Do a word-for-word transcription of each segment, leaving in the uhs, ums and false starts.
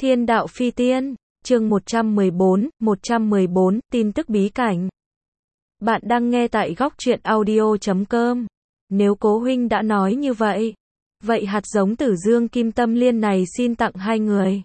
Thiên đạo phi tiên, chương một trăm mười bốn, một trăm mười bốn, tin tức bí cảnh. Bạn đang nghe tại góc truyện audio chấm com. Nếu cố huynh đã nói như vậy, vậy hạt giống tử dương kim tâm liên này xin tặng hai người.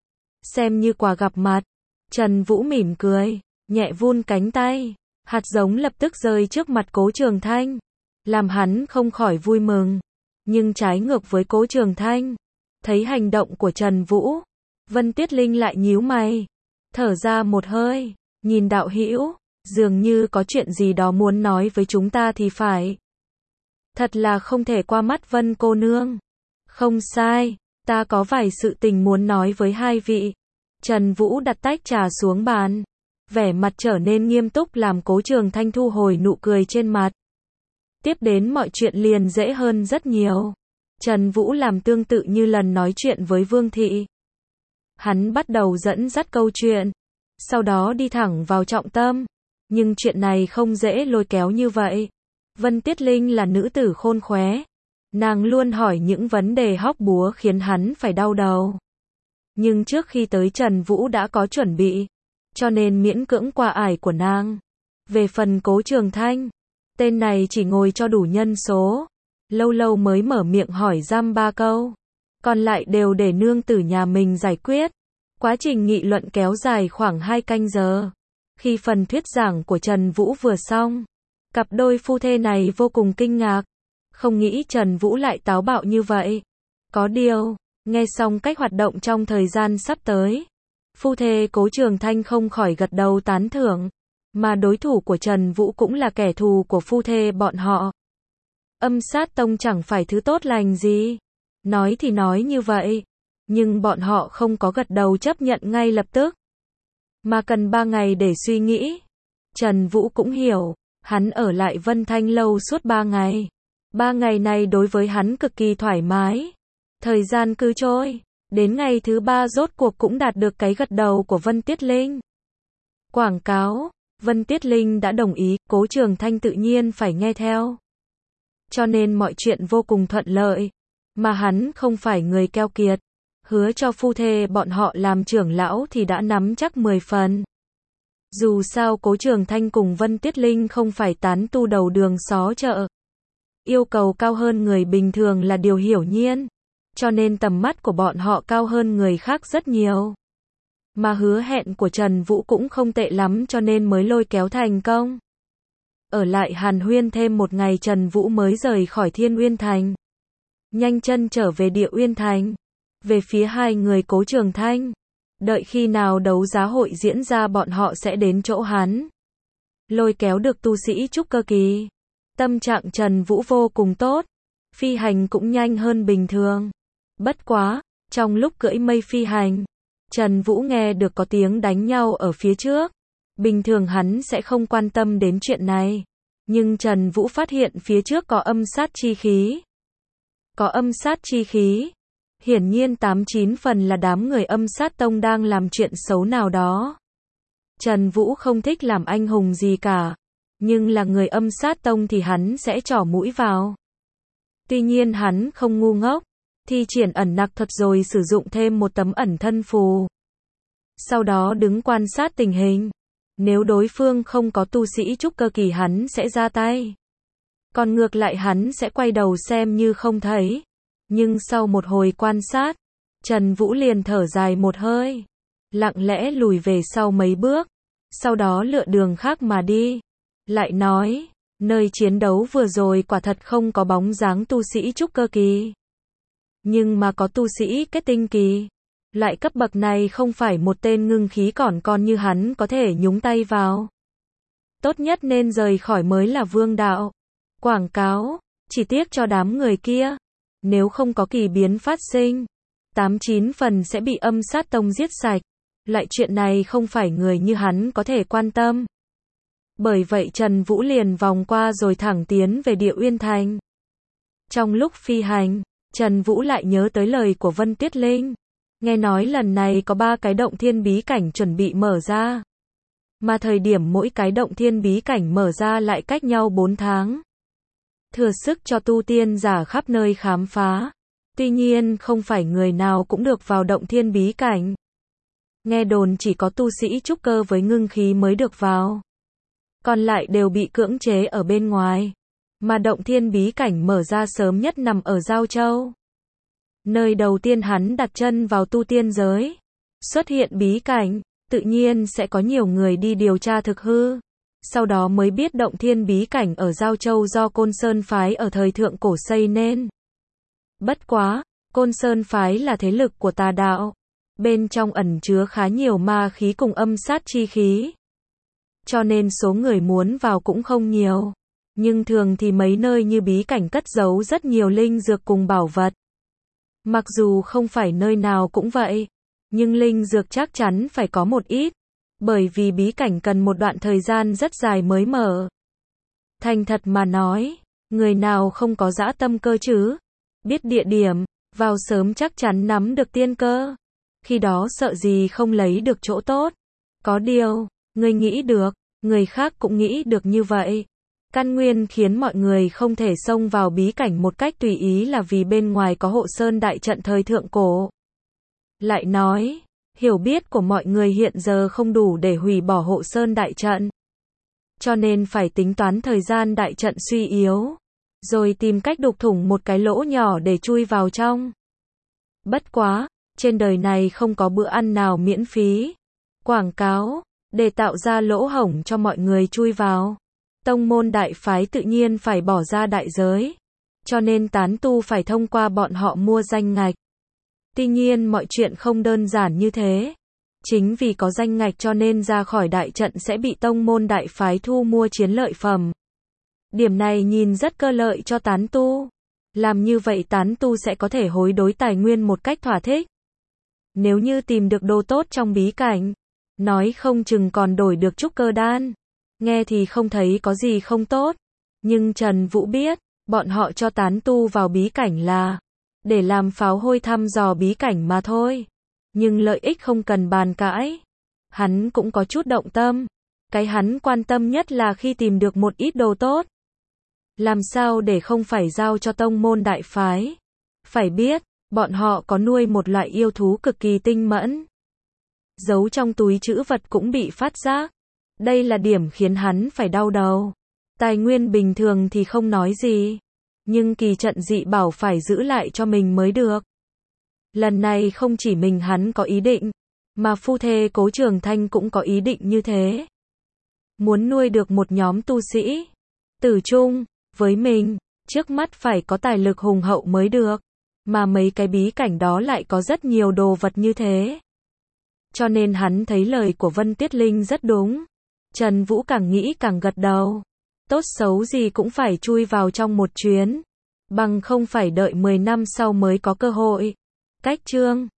Xem như quà gặp mặt. Trần Vũ mỉm cười, nhẹ vun cánh tay. Hạt giống lập tức rơi trước mặt Cố Trường Thanh, làm hắn không khỏi vui mừng. Nhưng trái ngược với Cố Trường Thanh, thấy hành động của Trần Vũ, Vân Tiết Linh lại nhíu mày, thở ra một hơi, nhìn đạo hữu, dường như có chuyện gì đó muốn nói với chúng ta thì phải. Thật là không thể qua mắt Vân cô nương. Không sai, ta có vài sự tình muốn nói với hai vị. Trần Vũ đặt tách trà xuống bàn, vẻ mặt trở nên nghiêm túc làm Cố Trường Thanh thu hồi nụ cười trên mặt. Tiếp đến mọi chuyện liền dễ hơn rất nhiều. Trần Vũ làm tương tự như lần nói chuyện với Vương Thị. Hắn bắt đầu dẫn dắt câu chuyện, sau đó đi thẳng vào trọng tâm. Nhưng chuyện này không dễ lôi kéo như vậy. Vân Tiết Linh là nữ tử khôn khéo. Nàng luôn hỏi những vấn đề hóc búa khiến hắn phải đau đầu. Nhưng trước khi tới Trần Vũ đã có chuẩn bị, cho nên miễn cưỡng qua ải của nàng. Về phần Cố Trường Thanh, tên này chỉ ngồi cho đủ nhân số, lâu lâu mới mở miệng hỏi dăm ba câu, còn lại đều để nương tử nhà mình giải quyết. Quá trình nghị luận kéo dài khoảng hai canh giờ. Khi phần thuyết giảng của Trần Vũ vừa xong, cặp đôi phu thê này vô cùng kinh ngạc, không nghĩ Trần Vũ lại táo bạo như vậy. Có điều, nghe xong cách hoạt động trong thời gian sắp tới, phu thê Cố Trường Thanh không khỏi gật đầu tán thưởng, mà đối thủ của Trần Vũ cũng là kẻ thù của phu thê bọn họ. Âm Sát Tông chẳng phải thứ tốt lành gì. Nói thì nói như vậy, nhưng bọn họ không có gật đầu chấp nhận ngay lập tức, mà cần ba ngày để suy nghĩ. Trần Vũ cũng hiểu, hắn ở lại Vân Thanh Lâu suốt ba ngày. Ba ngày này đối với hắn cực kỳ thoải mái. Thời gian cứ trôi, đến ngày thứ ba rốt cuộc cũng đạt được cái gật đầu của Vân Tiết Linh. Quảng cáo, Vân Tiết Linh đã đồng ý, Cố Trường Thanh tự nhiên phải nghe theo. Cho nên mọi chuyện vô cùng thuận lợi, mà hắn không phải người keo kiệt. Hứa cho phu thê bọn họ làm trưởng lão thì đã nắm chắc mười phần. Dù sao Cố Trường Thanh cùng Vân Tiết Linh không phải tán tu đầu đường xó chợ. Yêu cầu cao hơn người bình thường là điều hiển nhiên, cho nên tầm mắt của bọn họ cao hơn người khác rất nhiều. Mà hứa hẹn của Trần Vũ cũng không tệ lắm cho nên mới lôi kéo thành công. Ở lại hàn huyên thêm một ngày Trần Vũ mới rời khỏi Thiên Uyên Thành, nhanh chân trở về Địa Uyên Thành. Về phía hai người Cố Trường Thanh, đợi khi nào đấu giá hội diễn ra bọn họ sẽ đến chỗ hắn. Lôi kéo được tu sĩ trúc cơ kỳ. Tâm trạng Trần Vũ vô cùng tốt, phi hành cũng nhanh hơn bình thường. Bất quá, trong lúc cưỡi mây phi hành, Trần Vũ nghe được có tiếng đánh nhau ở phía trước. Bình thường hắn sẽ không quan tâm đến chuyện này, nhưng Trần Vũ phát hiện phía trước có âm sát chi khí. Có âm sát chi khí, hiển nhiên tám chín phần là đám người Âm Sát Tông đang làm chuyện xấu nào đó. Trần Vũ không thích làm anh hùng gì cả, nhưng là người Âm Sát Tông thì hắn sẽ trỏ mũi vào. Tuy nhiên hắn không ngu ngốc, thi triển ẩn nặc thuật rồi sử dụng thêm một tấm ẩn thân phù. Sau đó đứng quan sát tình hình. Nếu đối phương không có tu sĩ trúc cơ kỳ hắn sẽ ra tay. Còn ngược lại hắn sẽ quay đầu xem như không thấy. Nhưng sau một hồi quan sát, Trần Vũ liền thở dài một hơi, lặng lẽ lùi về sau mấy bước, sau đó lựa đường khác mà đi. Lại nói, nơi chiến đấu vừa rồi quả thật không có bóng dáng tu sĩ trúc cơ kỳ. Nhưng mà có tu sĩ kết tinh kỳ. Loại cấp bậc này không phải một tên ngưng khí còn con như hắn có thể nhúng tay vào. Tốt nhất nên rời khỏi mới là vương đạo. Quảng cáo, chỉ tiếc cho đám người kia. Nếu không có kỳ biến phát sinh, tám chín phần sẽ bị Âm Sát Tông giết sạch. Loại chuyện này không phải người như hắn có thể quan tâm. Bởi vậy Trần Vũ liền vòng qua rồi thẳng tiến về Địa Uyên Thành. Trong lúc phi hành, Trần Vũ lại nhớ tới lời của Vân Tiết Linh. Nghe nói lần này có ba cái động thiên bí cảnh chuẩn bị mở ra. Mà thời điểm mỗi cái động thiên bí cảnh mở ra lại cách nhau bốn tháng. Thừa sức cho tu tiên giả khắp nơi khám phá. Tuy nhiên không phải người nào cũng được vào động thiên bí cảnh. Nghe đồn chỉ có tu sĩ trúc cơ với ngưng khí mới được vào. Còn lại đều bị cưỡng chế ở bên ngoài. Mà động thiên bí cảnh mở ra sớm nhất nằm ở Giao Châu. Nơi đầu tiên hắn đặt chân vào tu tiên giới. Xuất hiện bí cảnh, tự nhiên sẽ có nhiều người đi điều tra thực hư. Sau đó mới biết động thiên bí cảnh ở Giao Châu do Côn Sơn Phái ở thời thượng cổ xây nên. Bất quá, Côn Sơn Phái là thế lực của tà đạo. Bên trong ẩn chứa khá nhiều ma khí cùng âm sát chi khí. Cho nên số người muốn vào cũng không nhiều. Nhưng thường thì mấy nơi như bí cảnh cất giấu rất nhiều linh dược cùng bảo vật. Mặc dù không phải nơi nào cũng vậy, nhưng linh dược chắc chắn phải có một ít. Bởi vì bí cảnh cần một đoạn thời gian rất dài mới mở. Thành thật mà nói, người nào không có dã tâm cơ chứ? Biết địa điểm, vào sớm chắc chắn nắm được tiên cơ. Khi đó sợ gì không lấy được chỗ tốt. Có điều, người nghĩ được, người khác cũng nghĩ được như vậy. Căn nguyên khiến mọi người không thể xông vào bí cảnh một cách tùy ý là vì bên ngoài có hộ sơn đại trận thời thượng cổ. Lại nói, hiểu biết của mọi người hiện giờ không đủ để hủy bỏ hộ sơn đại trận. Cho nên phải tính toán thời gian đại trận suy yếu. Rồi tìm cách đục thủng một cái lỗ nhỏ để chui vào trong. Bất quá, trên đời này không có bữa ăn nào miễn phí. Quảng cáo, để tạo ra lỗ hổng cho mọi người chui vào. Tông môn đại phái tự nhiên phải bỏ ra đại giới. Cho nên tán tu phải thông qua bọn họ mua danh ngạch. Tuy nhiên mọi chuyện không đơn giản như thế. Chính vì có danh ngạch cho nên ra khỏi đại trận sẽ bị tông môn đại phái thu mua chiến lợi phẩm. Điểm này nhìn rất cơ lợi cho tán tu. Làm như vậy tán tu sẽ có thể hối đối tài nguyên một cách thỏa thích. Nếu như tìm được đồ tốt trong bí cảnh, nói không chừng còn đổi được trúc cơ đan. Nghe thì không thấy có gì không tốt. Nhưng Trần Vũ biết, bọn họ cho tán tu vào bí cảnh là để làm pháo hôi thăm dò bí cảnh mà thôi. Nhưng lợi ích không cần bàn cãi. Hắn cũng có chút động tâm. Cái hắn quan tâm nhất là khi tìm được một ít đồ tốt. Làm sao để không phải giao cho tông môn đại phái. Phải biết, bọn họ có nuôi một loại yêu thú cực kỳ tinh mẫn. Giấu trong túi trữ vật cũng bị phát giác. Đây là điểm khiến hắn phải đau đầu. Tài nguyên bình thường thì không nói gì. Nhưng kỳ trận dị bảo phải giữ lại cho mình mới được. Lần này không chỉ mình hắn có ý định, mà phu thê Cố Trường Thanh cũng có ý định như thế. Muốn nuôi được một nhóm tu sĩ tử trung với mình, trước mắt phải có tài lực hùng hậu mới được. Mà mấy cái bí cảnh đó lại có rất nhiều đồ vật như thế. Cho nên hắn thấy lời của Vân Tuyết Linh rất đúng. Trần Vũ càng nghĩ càng gật đầu. Tốt xấu gì cũng phải chui vào trong một chuyến. Bằng không phải đợi mười năm sau mới có cơ hội. Cách chương